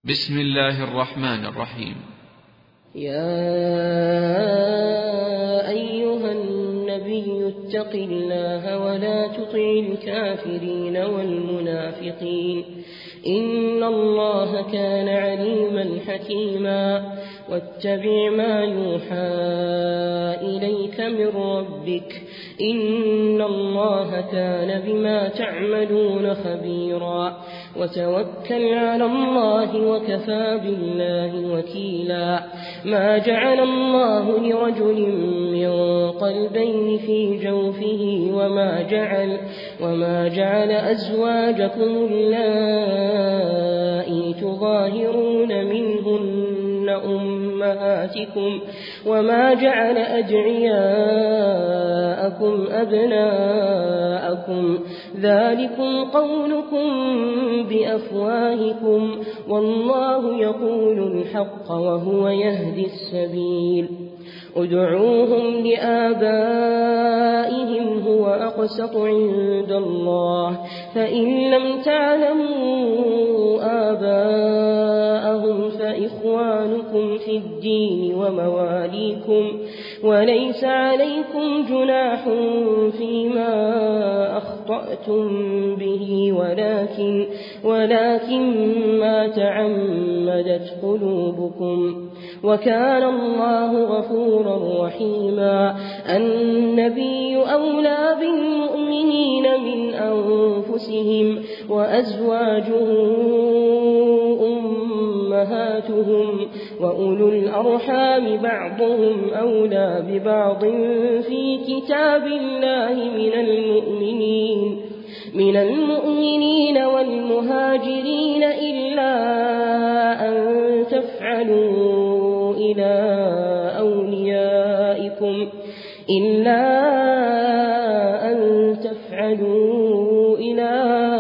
بسم الله الرحمن الرحيم. يا أيها النبي اتق الله ولا تطع الكافرين والمنافقين إن الله كان عليما حكيما واتبع ما يوحى إليك من ربك إن الله كان بما تعملون خبيرا وتوكل على الله وكفى بالله وكيلا ما جعل الله لرجل من قلبين في جوفه وما جعل أزواجكم اللائي تظاهرون منهن أمهاتكم وما جعل أدعياءكم أبناءكم ذلكم قولكم بأفواهكم والله يقول الحق وهو يهدي السبيل ادعوهم لآبائهم هو أقسط عند الله فإن لم تعلموا آباءهم فإخوانكم في الدين ومواليكم وليس عليكم جناح فيما أخطأتم به ولكن ما تعمدت قلوبكم وكان الله غفورا رحيما النبي أولى بالمؤمنين من أنفسهم وأزواجه أمهاتهم وأولو الأرحام بعضهم أولى ببعض في كتاب الله من المؤمنين والمهاجرين إلا أن تفعلوا إلى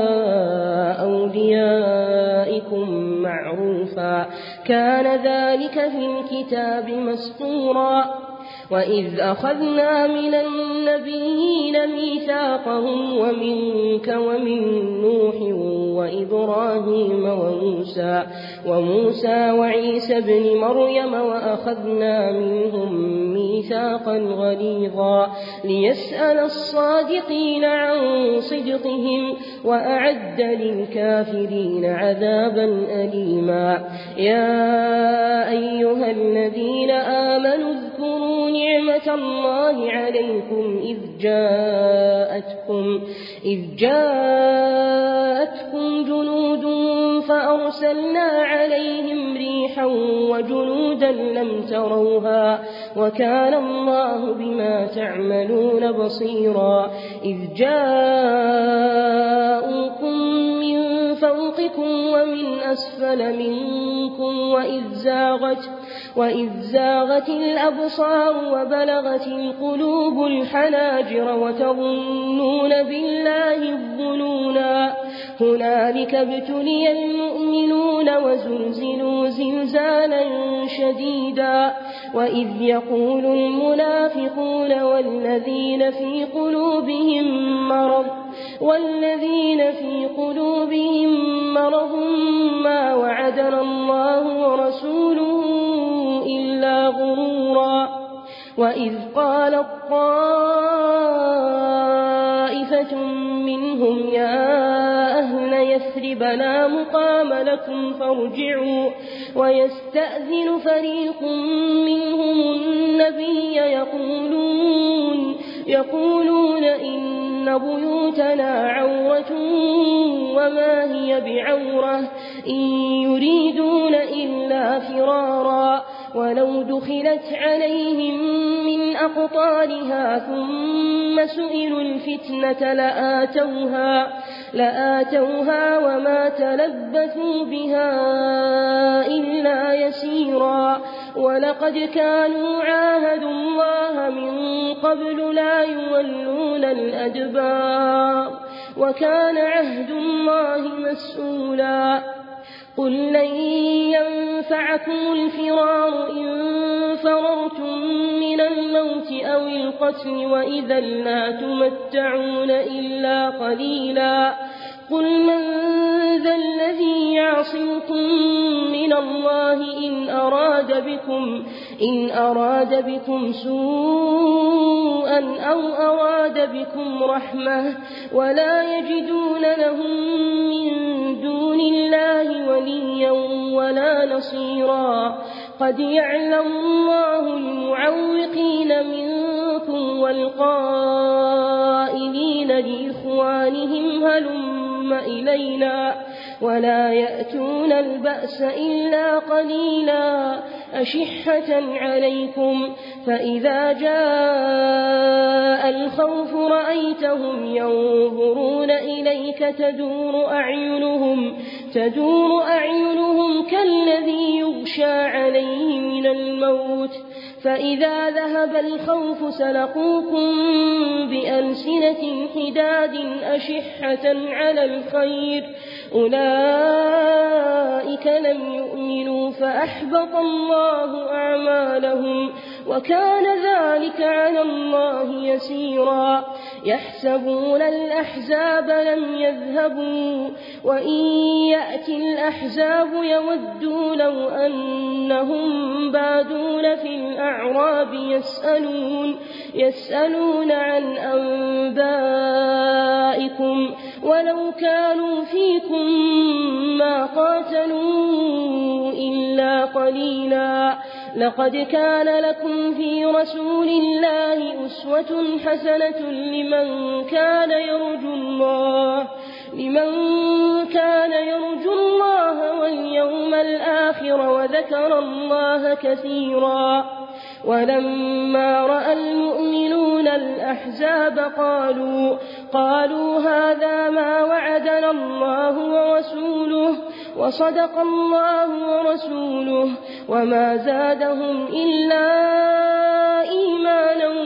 أوليائكم معروفا كان ذلك في الكتاب مسطورا وإذ أخذنا من النبيين ميثاقهم ومنك ومن نوح وإبراهيم وموسى وعيسى بن مريم وأخذنا منهم ميثاقا غليظا ليسأل الصادقين عن صدقهم وأعد للكافرين عذابا أليما يا أيها الذين آمنوا اذكروا نعمة الله عليكم إذ جاءتكم جنود فأرسلنا عليهم ريحا وجنودا لم تروها وكان الله بما تعملون بصيرا إذ جاءوكم من فوقكم ومن أسفل منكم وإذ زاغت الأبصار وبلغت القلوب الحناجر وتظنون بالله الظنونا هنالك ابتلي المؤمنون وزلزلوا زلزالا شديدا وإذ يقول المنافقون والذين في قلوبهم مرض ما وعدنا الله ورسوله إلا غرورا وإذ قالت طائفة منهم يا أهل يثرب لا مقام لكم فارجعوا ويستأذن فريق منهم النبي يقولون إن بيوتنا عورة وما هي بعورة إن يريدون إلا فرارا ولو دخلت عليهم من أقطارها ثم سئلوا الفتنة لآتوها وما تلبثوا بها إلا يسيرا ولقد كانوا عاهدوا الله من قبل لا يولون الأدبار وكان عهد الله مسؤولا قل لن ينفعكم الفرار إن فررتم من الموت أو القتل وإذا لا تمتعون إلا قليلا قل من ذا الذي يعصمكم من الله إن أراد بكم سوءا أو أراد بكم رحمة ولا يجدون لهم من دون الله وليا ولا نصيرا قد يعلم الله المعوقين منكم والقائلين لإخوانهم هلم إلينا ولا يأتون البأس إلا قليلا أشحة عليكم فإذا جاء الخوف رأيتهم ينظرون إليك تدور أعينهم كالذي يغشى عليه من الموت فإذا ذهب الخوف سلقوكم بألسنة حداد أشحة على الخير أولئك لم يؤمنوا فأحبط الله أعمالهم وكان ذلك على الله يسيرا يحسبون الأحزاب لم يذهبوا وإن يأتي الأحزاب يودوا لو أنهم بادون في الأعراب يسألون عن أنبائكم ولو كانوا فيكم ما قاتلوا إلا قليلا لقد كان لكم في رسول الله أسوة حسنة لمن كان يرجو الله واليوم الآخر وذكر الله كثيرا ولما رأى المؤمنون الأحزاب قالوا هذا ما وعدنا الله ورسوله وصدق الله ورسوله وما زادهم إلا إيمانا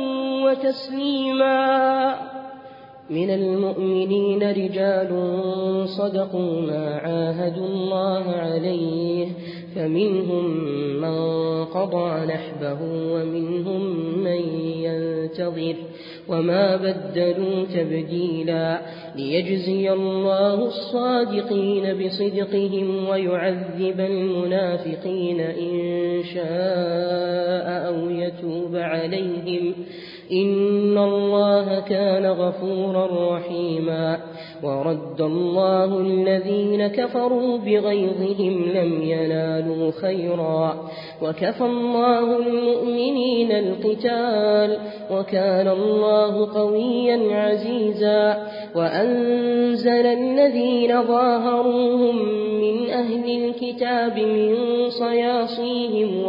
وتسليما من المؤمنين رجال صدقوا ما عاهدوا الله عليه فمنهم من قضى نحبه ومنهم من ينتظر وما بدلوا تبديلا ليجزي الله الصادقين بصدقهم ويعذب المنافقين إن شاء أو يتوب عليهم إن الله كان غفورا رحيما ورد الله الذين كفروا بغيظهم لم ينالوا خيرا وكفى الله المؤمنين القتال وكان الله قويا عزيزا وأنزل الذين ظاهروهم من أهل الكتاب من صياصيهم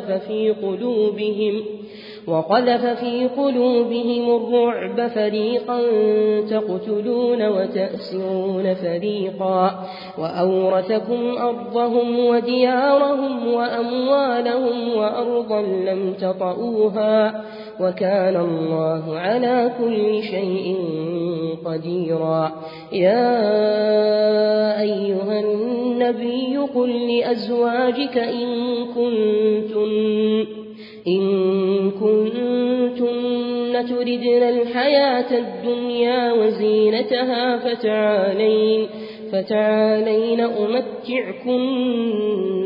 وقذف في قلوبهم الرعب فريقا تقتلون وتأسرون فريقا وأورثكم أرضهم وديارهم وأموالهم وأرضا لم تطئوها وكان الله على كل شيء قديرا يا أيها النبي قل لأزواجك إن كنتن تردن الحياة الدنيا وزينتها فتعالين أمتعكن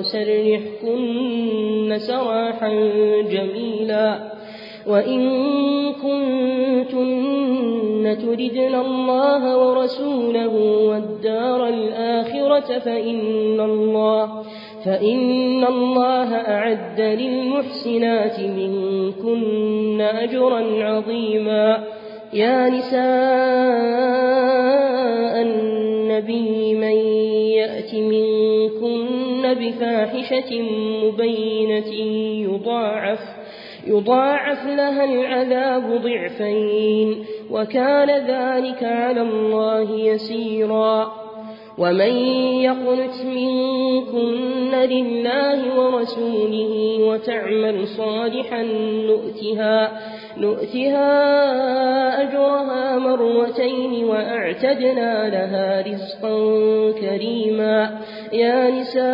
وأسرحكن سراحا جميلا وإن كنتن تردن الله ورسوله والدار الآخرة فإن الله أعد للمحسنات منكن أجرا عظيما يا نساء النبي من يأت منكن بفاحشة مبينة يضاعف لها العذاب ضعفين وكان ذلك على الله يسيرا ومن يقنت منكن لله ورسوله وتعمل صالحا نؤتها أجرها مرتين وأعتدنا لها رزقا كريما يا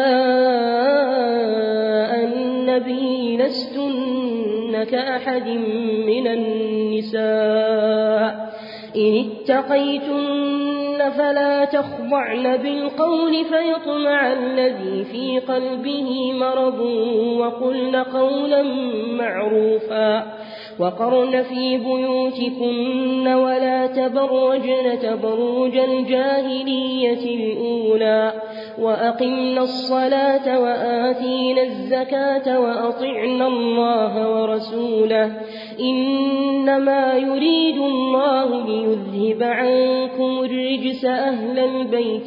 نساء النبي لستن كأحد من النساء إن اتقيتن فلا تخضعن بالقول فيطمع الذي في قلبه مرض وقلن قولا معروفا وقرن في بيوتكن ولا تبرجن تبرج الجاهلية الأولى وأقمنا الصلاة وآتينا الزكاة وأطعنا الله ورسوله إنما يريد الله ليذهب عنكم الرجس أهل البيت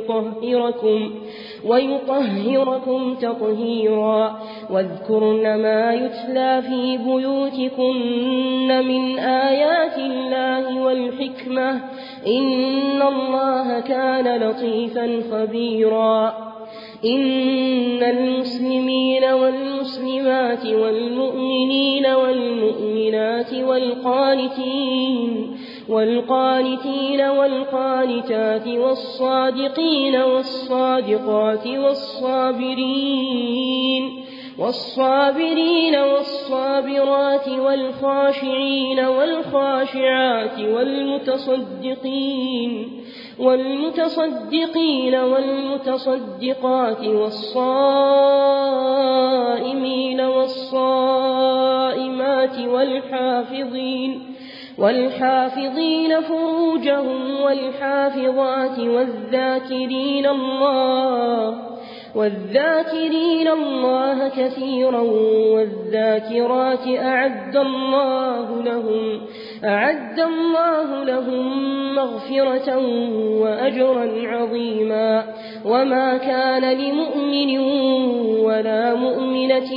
ويطهركم تطهيرا واذكرن ما يتلى في بيوتكن من آيات الله والحكمة إن الله كان لطيفا خبيرا إن المسلمين والمسلمات والمؤمنين والمؤمنات والقانتين والقانتات والصادقين والصادقات والصابرين والصابرات والخاشعين والخاشعات والمتصدقين والمتصدقات والصائمين والصائمات والحافظين فروجهم والحافظات والذاكرين الله كثيرا والذاكرات أعد الله لهم مغفرة وأجرا عظيما وما كان لمؤمن ولا مؤمنة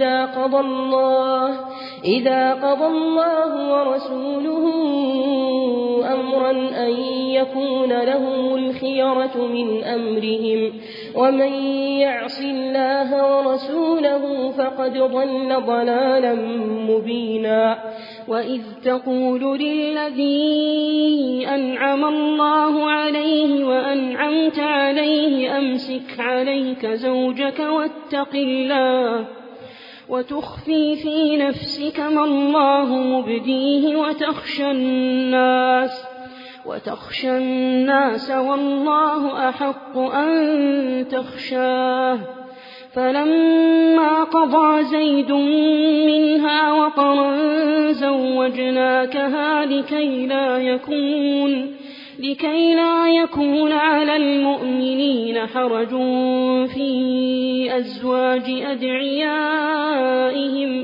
إذا قضى الله ورسوله أمرا أن يكون لهم الخيرة من أمرهم ومن يعص الله ورسوله فقد ضل ضلالا مبينا وإذ تقول للذي أنعم الله عليه وأنعمت عليه أمسك عليك زوجك واتق الله وتخفي في نفسك ما الله مبديه وتخشى الناس والله أحق أن تخشاه فلما قضى زيد منها وطرا زوجناكها لكي لا يكون على المؤمنين حرج في أزواج أدعيائهم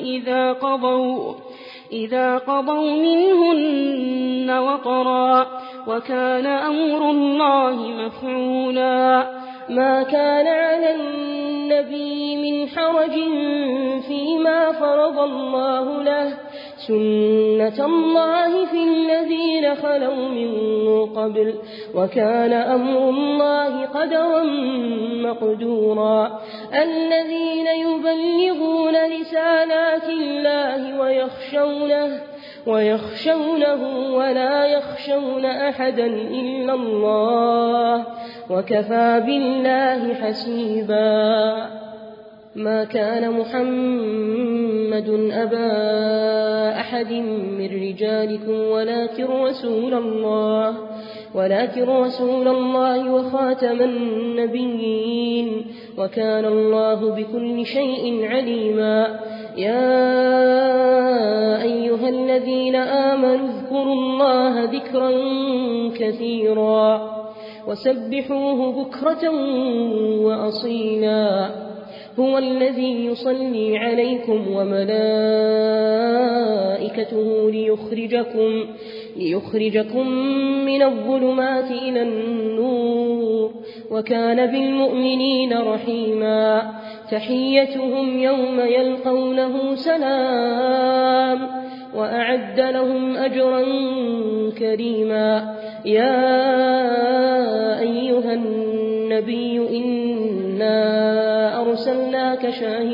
إذا قضوا منهن وطرا وكان أمر الله مفعولا ما كان على النبي من حرج فيما فرض الله له سنة الله في الذين خلوا من قبل وكان أمر الله قدرا مقدورا الذين يبلغون رسالات الله ويخشونه ولا يخشون أحدا إلا الله وكفى بالله حسيبا ما كان محمد أبا أحد من رجالكم ولكن رسول الله وخاتم النبيين وكان الله بكل شيء عليما يا أيها الذين آمنوا اذكروا الله ذكرا كثيرا وسبحوه بكرة وأصيلا هو الذي يصلي عليكم وملائكته ليخرجكم من الظلمات إلى النور وكان بالمؤمنين رحيما تحيتهم يوم يلقونه سلام وأعد لهم أجرا كريما يا أيها النبي إنا أرسلناك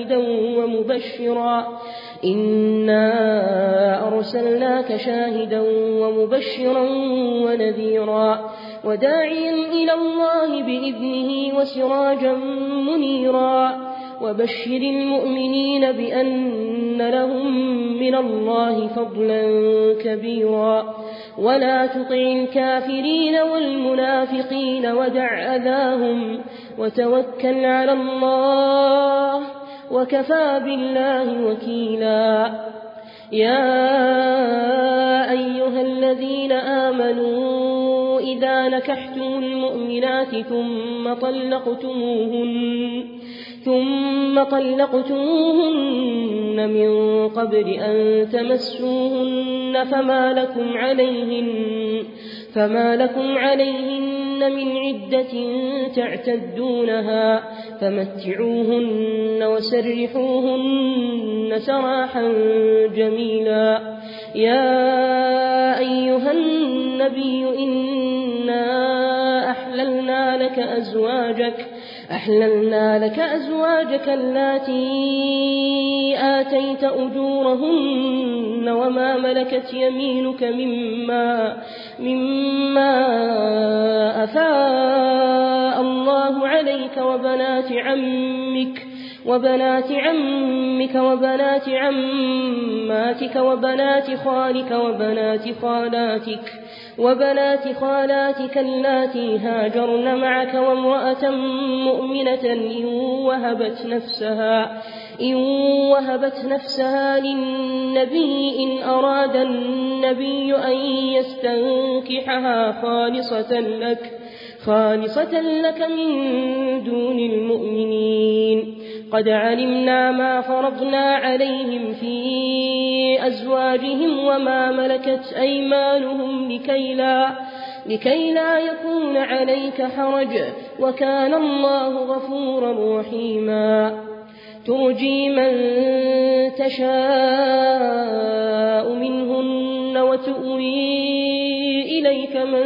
شاهدا ومبشرا ونذيرا وداعيا إلى الله بإذنه وسراجا منيرا وبشر المؤمنين بأن لهم من الله فضلا كبيرا ولا تطع الكافرين والمنافقين ودع أذاهم وتوكل على الله وكفى بالله وكيلا يا أيها الذين آمنوا إذا نكحتم المؤمنات ثم طلقتموهن من قبل أن تمسوهن فما لكم عليهن من عدة تعتدونها فمتعوهن وسرحوهن سراحا جميلا يا أيها النبي إنا أحللنا لك أزواجك اللاتي آتيت أجورهن وما ملكت يمينك مما أفاء الله عليك وبنات عمك وبنات عماتك وبنات خالك وبنات خالاتك اللاتي هاجرن معك وامرأة مؤمنة إن وهبت نفسها للنبي إن أراد النبي أن يستنكحها خالصة لك من دون المؤمنين قد علمنا ما فرضنا عليهم في أزواجهم وما ملكت أيمانهم لكي لا يكون عليك حرج وكان الله غفورا رحيما ترجي من تشاء منهن وتؤوي إليك من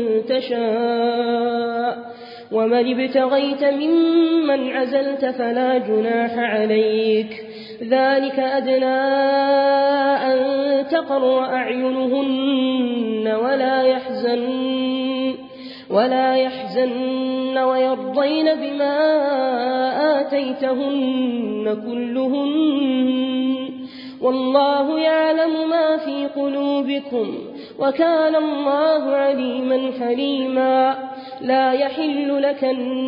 تشاء ومن ابتغيت ممن عزلت فلا جناح عليك ذلك أدنى أن تقر أعينهن ولا يحزن ويرضين بما آتيتهن كلهن والله يعلم ما في قلوبكم وكان الله عليما حليما لا يحل لك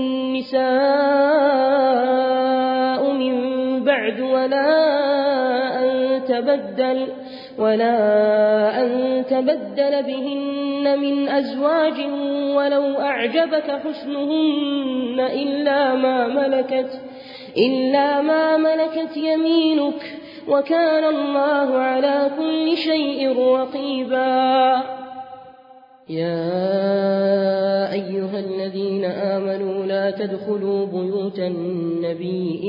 النساء من بعد ولا أن تبدل بهن من أزواج ولو أعجبك حسنهن إلا ما ملكت يمينك وكان الله على كل شيء رقيبا يا أيها الذين آمنوا لا تدخلوا بيوت النبي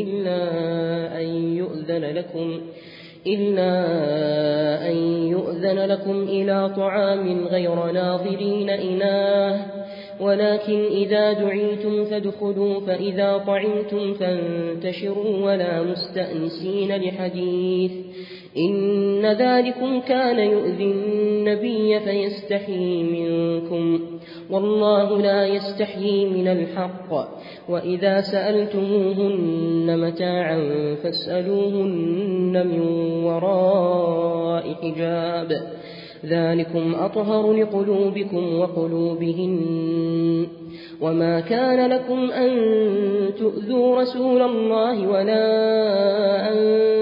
إلا أن يؤذن لكم إلى طعام غير ناظرين إناه ولكن إذا دعيتم فادخلوا فإذا طعمتم فانتشروا ولا مستأنسين لحديث إن ذلكم كان يؤذي النبي فيستحيي منكم والله لا يستحيي من الحق وإذا سألتموهن متاعا فاسألوهن من وراء حجاب ذلكم أطهر لقلوبكم وقلوبهن وما كان لكم أن تؤذوا رسول الله ولا أن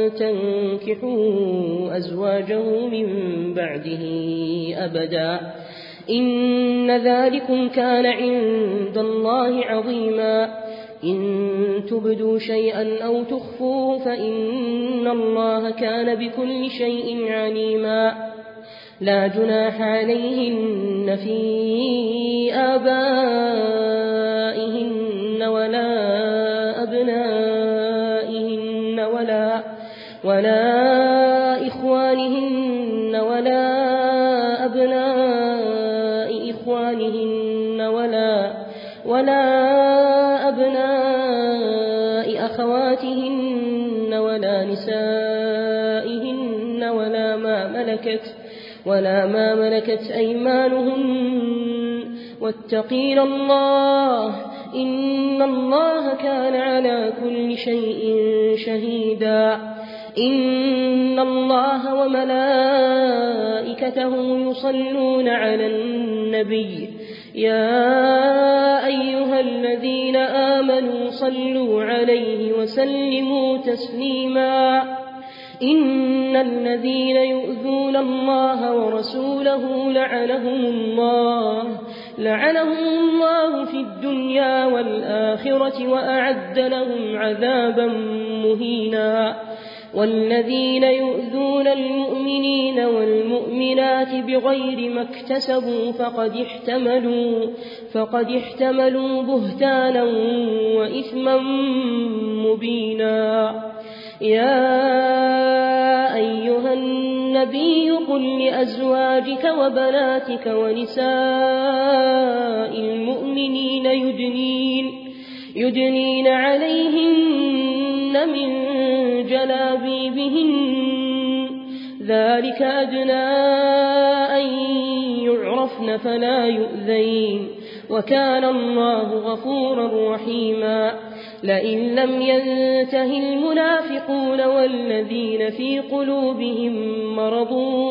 تنكحوا أزواجه من بعده أبدا إن ذلكم كان عند الله عظيما إن تبدوا شيئا أو تخفوه فإن الله كان بكل شيء عليما لا جناح عليهن في آبائهن ولا أبنائهن ولا إخوانهن ولا أبناء إخوانهن ولا أبناء أخواتهن ولا نسائهن ولا ما ملكت أيمانهن واتقين الله إن الله كان على كل شيء شهيدا إن الله وملائكته يصلون على النبي يا أيها الذين آمنوا صلوا عليه وسلموا تسليما إن الذين يؤذون الله ورسوله لعنهم الله في الدنيا والآخرة وأعد لهم عذابا مهينا والذين يؤذون المؤمنين والمؤمنات بغير ما اكتسبوا فقد احتملوا بهتانا وإثما مبينا يا أيها النبي قل لأزواجك وبناتك ونساء المؤمنين يدنين عليهن من جلابيبهن ذلك أدنى أن يعرفن فلا يؤذين وكان الله غفورا رحيما لئن لم ينته المنافقون والذين في قلوبهم مرض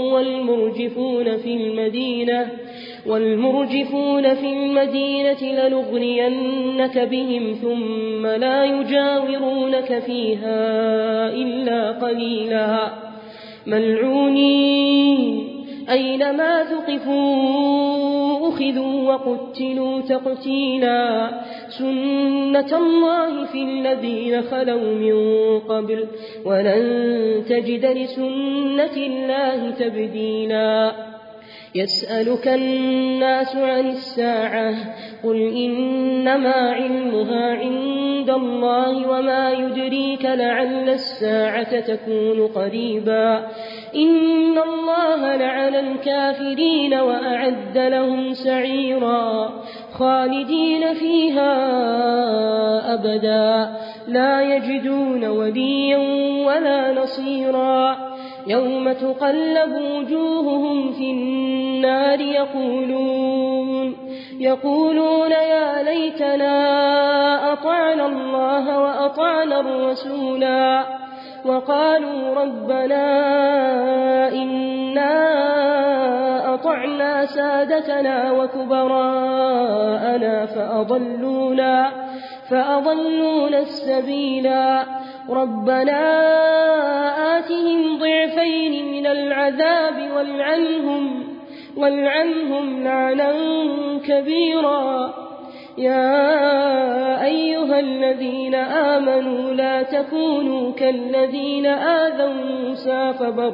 والمرجفون في المدينة لنغرينك بهم ثم لا يجاورونك فيها إلا قليلا ملعونين أينما ثقفوا أخذوا وقتلوا تقتيلا سنة الله في الذين خلوا من قبل ولن تجد لسنة الله تبديلا يسألك الناس عن الساعة قل إنما علمها عند الله وما يدريك لعل الساعة تكون قريبا إن الله لعن الكافرين وأعد لهم سعيرا خالدين فيها أبدا لا يجدون وليا ولا نصيرا يوم تقلب وجوههم في النار يقولون يا ليتنا أطعنا الله وأطعنا الرسولا وقالوا ربنا إنا أطعنا سادتنا وكبراءنا فأضلونا السبيلا ربنا آتهم ضعفين من العذاب والعنهم لعنا كبيرا يا أيها الذين آمنوا لا تكونوا كالذين آذوا موسى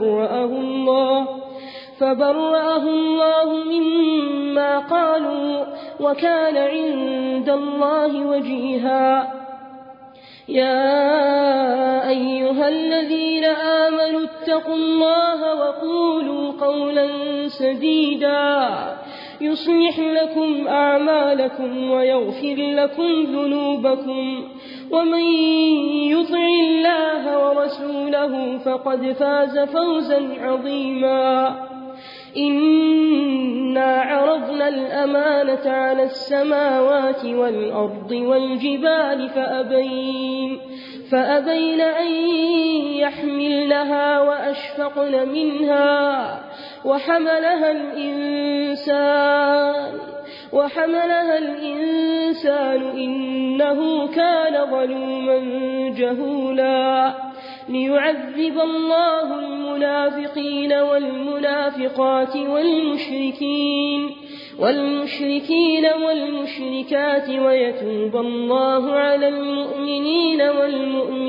فبرأه الله مما قالوا وكان عند الله وجيها يا أيها الذين آمنوا اتقوا الله وقولوا قولا سديدا يصلح لكم أعمالكم ويغفر لكم ذنوبكم ومن يطع الله ورسوله فقد فاز فوزا عظيما إنا عرضنا الأمانة على السماوات والأرض والجبال فأبين أن يحملنها وأشفقن منها وحملها الإنسان إنه كان ظلوما جهولا ليعذب الله المنافقين والمنافقات والمشركين والمشركات ويتوب الله على المؤمنين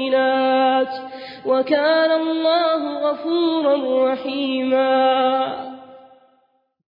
والمؤمنات وكان الله غفورا رحيما